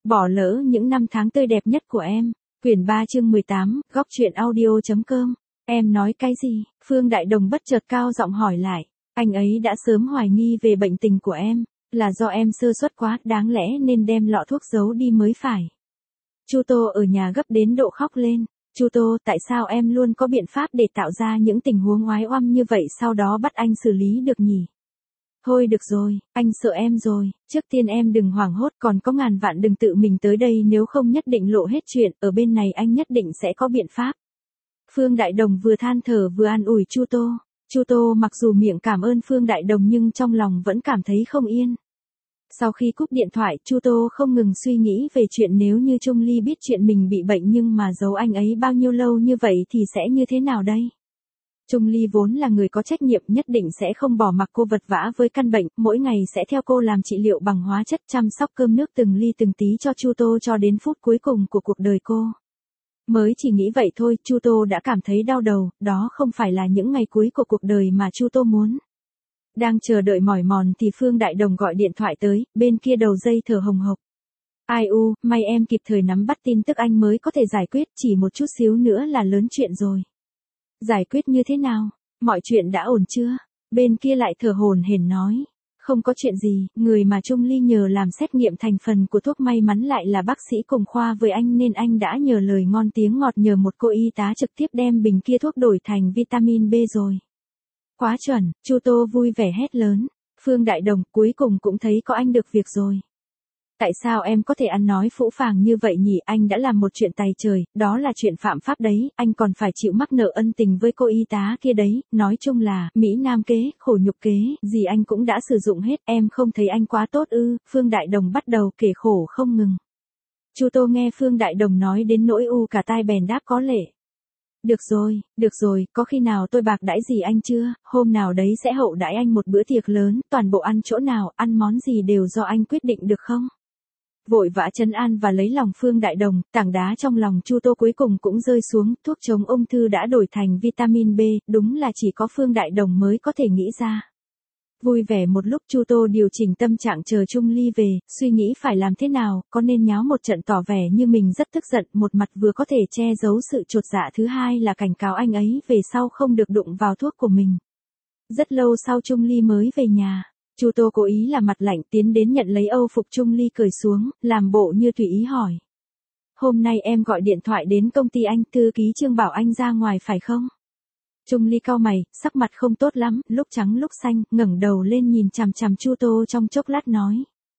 Bỏ lỡ những năm tháng tươi đẹp nhất của em. Quyển 3 chương 18, góc truyện audio.com. Em nói cái gì? Phương Đại Đồng bất chợt cao giọng hỏi lại. Anh ấy đã sớm hoài nghi về bệnh tình của em, là do em sơ suất quá, đáng lẽ nên đem lọ thuốc giấu đi mới phải. Chu Tô ở nhà gấp đến độ khóc lên. Chu Tô, tại sao em luôn có biện pháp để tạo ra những tình huống oái oăm như vậy sau đó bắt anh xử lý được nhỉ? Thôi được rồi, anh sợ em rồi, trước tiên em đừng hoảng hốt, còn có ngàn vạn đừng tự mình tới đây, nếu không nhất định lộ hết chuyện, ở bên này anh nhất định sẽ có biện pháp. Phương Đại Đồng vừa than thở vừa an ủi Chu Tô. Chu Tô mặc dù miệng cảm ơn Phương Đại Đồng nhưng trong lòng vẫn cảm thấy không yên. Sau khi cúp điện thoại, Chu Tô không ngừng suy nghĩ về chuyện nếu như Trung Ly biết chuyện mình bị bệnh nhưng mà giấu anh ấy bao nhiêu lâu như vậy thì sẽ như thế nào đây? Trung Ly vốn là người có trách nhiệm, nhất định sẽ không bỏ mặc cô vật vã với căn bệnh, mỗi ngày sẽ theo cô làm trị liệu bằng hóa chất, chăm sóc cơm nước từng ly từng tí cho Chu Tô cho đến phút cuối cùng của cuộc đời cô. Mới chỉ nghĩ vậy thôi, Chu Tô đã cảm thấy đau đầu, đó không phải là những ngày cuối của cuộc đời mà Chu Tô muốn. Đang chờ đợi mỏi mòn thì Phương Đại Đồng gọi điện thoại tới, bên kia đầu dây thở hồng hộc. Ai u, may em kịp thời nắm bắt tin tức anh mới có thể giải quyết, chỉ một chút xíu nữa là lớn chuyện rồi. Giải quyết như thế nào? Mọi chuyện đã ổn chưa? Bên kia lại thở hổn hển nói. Không có chuyện gì, người mà Trung Ly nhờ làm xét nghiệm thành phần của thuốc may mắn lại là bác sĩ cùng khoa với anh nên anh đã nhờ lời ngon tiếng ngọt nhờ một cô y tá trực tiếp đem bình kia thuốc đổi thành vitamin B rồi. Quá chuẩn, Chu Tô vui vẻ hét lớn. Phương Đại Đồng, cuối cùng cũng thấy có anh được việc rồi. Tại sao em có thể ăn nói phũ phàng như vậy nhỉ? Anh đã làm một chuyện tày trời, đó là chuyện phạm pháp đấy, anh còn phải chịu mắc nợ ân tình với cô y tá kia đấy, nói chung là, Mỹ Nam kế, khổ nhục kế, gì anh cũng đã sử dụng hết, em không thấy anh quá tốt ư? Phương Đại Đồng bắt đầu kể khổ không ngừng. Chu Tô nghe Phương Đại Đồng nói đến nỗi u cả tai bèn đáp có lệ. Được rồi, có khi nào tôi bạc đãi gì anh chưa, hôm nào đấy sẽ hậu đãi anh một bữa tiệc lớn, toàn bộ ăn chỗ nào, ăn món gì đều do anh quyết định được không? Vội vã trấn an và lấy lòng Phương Đại Đồng, tảng đá trong lòng Chu Tô cuối cùng cũng rơi xuống, thuốc chống ung thư đã đổi thành vitamin B, đúng là chỉ có Phương Đại Đồng mới có thể nghĩ ra. Vui vẻ một lúc Chu Tô điều chỉnh tâm trạng chờ Trung Ly về, suy nghĩ phải làm thế nào, có nên nháo một trận tỏ vẻ như mình rất tức giận, một mặt vừa có thể che giấu sự chột dạ, thứ hai là cảnh cáo anh ấy về sau không được đụng vào thuốc của mình. Rất lâu sau Trung Ly mới về nhà. Chu Tô cố ý là mặt lạnh tiến đến nhận lấy âu phục Trung Ly cởi xuống, làm bộ như tùy ý hỏi. Hôm nay em gọi điện thoại đến công ty anh, thư ký Trương bảo anh ra ngoài phải không? Trung Ly cau mày, sắc mặt không tốt lắm, lúc trắng lúc xanh, ngẩng đầu lên nhìn chằm chằm Chu Tô trong chốc lát nói.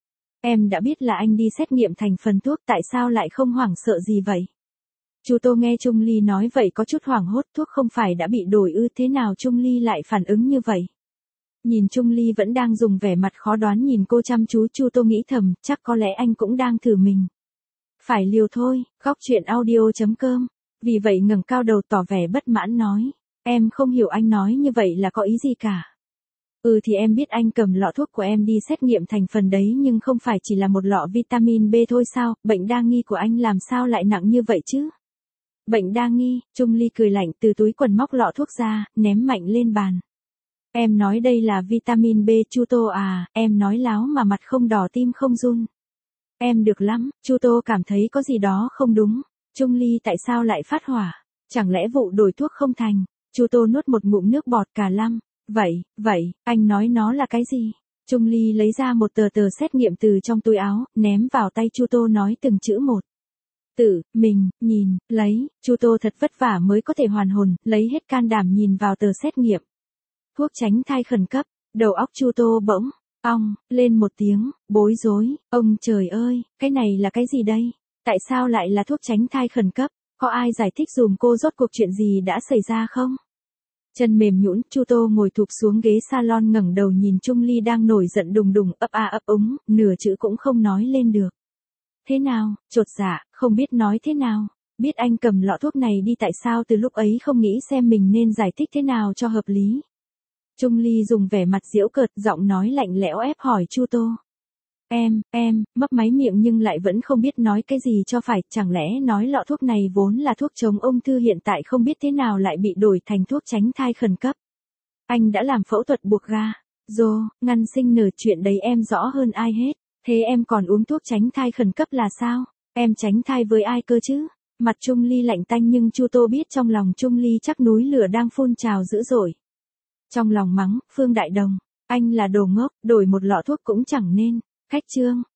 Em đã biết là anh đi xét nghiệm thành phần thuốc, tại sao lại không hoảng sợ gì vậy? Chu Tô nghe Trung Ly nói vậy có chút hoảng hốt, thuốc không phải đã bị đổi ư, thế nào Trung Ly lại phản ứng như vậy? Nhìn Trung Ly vẫn đang dùng vẻ mặt khó đoán nhìn cô chăm chú, Chu Tô nghĩ thầm, chắc có lẽ anh cũng đang thử mình. Phải liều thôi, góc truyện audio.com. Vì vậy ngẩng cao đầu tỏ vẻ bất mãn nói. Em không hiểu anh nói như vậy là có ý gì cả. Thì em biết anh cầm lọ thuốc của em đi xét nghiệm thành phần đấy nhưng không phải chỉ là một lọ vitamin B thôi sao, bệnh đa nghi của anh làm sao lại nặng như vậy chứ? Bệnh đa nghi, Trung Ly cười lạnh từ túi quần móc lọ thuốc ra, ném mạnh lên bàn. Em nói đây là vitamin B, Chu Tô à, em nói láo mà mặt không đỏ tim không run. Em được lắm, Chu Tô cảm thấy có gì đó không đúng. Trung Ly tại sao lại phát hỏa? Chẳng lẽ vụ đổi thuốc không thành? Chu Tô nuốt một ngụm nước bọt cả lăm. Vậy, anh nói nó là cái gì? Trung Ly lấy ra một tờ xét nghiệm từ trong túi áo, ném vào tay Chu Tô nói từng chữ một. Tự, mình, nhìn, lấy, Chu Tô thật vất vả mới có thể hoàn hồn, lấy hết can đảm nhìn vào tờ xét nghiệm. Thuốc tránh thai khẩn cấp, đầu óc Chu Tô bỗng, ong, lên một tiếng, bối rối, ông trời ơi, cái này là cái gì đây? Tại sao lại là thuốc tránh thai khẩn cấp? Có ai giải thích dùm cô rốt cuộc chuyện gì đã xảy ra không? Chân mềm nhũn, Chu Tô ngồi thụp xuống ghế salon ngẩng đầu nhìn Trung Ly đang nổi giận đùng đùng, ấp a ấp úng, nửa chữ cũng không nói lên được. Thế nào, chột dạ, không biết nói thế nào. Biết anh cầm lọ thuốc này đi tại sao từ lúc ấy không nghĩ xem mình nên giải thích thế nào cho hợp lý. Trung Ly dùng vẻ mặt giễu cợt, giọng nói lạnh lẽo ép hỏi Chu Tô. Em, mấp máy miệng nhưng lại vẫn không biết nói cái gì cho phải, chẳng lẽ nói lọ thuốc này vốn là thuốc chống ung thư hiện tại không biết thế nào lại bị đổi thành thuốc tránh thai khẩn cấp. Anh đã làm phẫu thuật buộc ga, ngăn sinh nở chuyện đấy em rõ hơn ai hết. Thế em còn uống thuốc tránh thai khẩn cấp là sao? Em tránh thai với ai cơ chứ? Mặt Trung Ly lạnh tanh nhưng Chu Tô biết trong lòng Trung Ly chắc núi lửa đang phun trào dữ dội. Trong lòng mắng, Phương Đại Đồng, anh là đồ ngốc, đổi một lọ thuốc cũng chẳng nên. Khách Trương,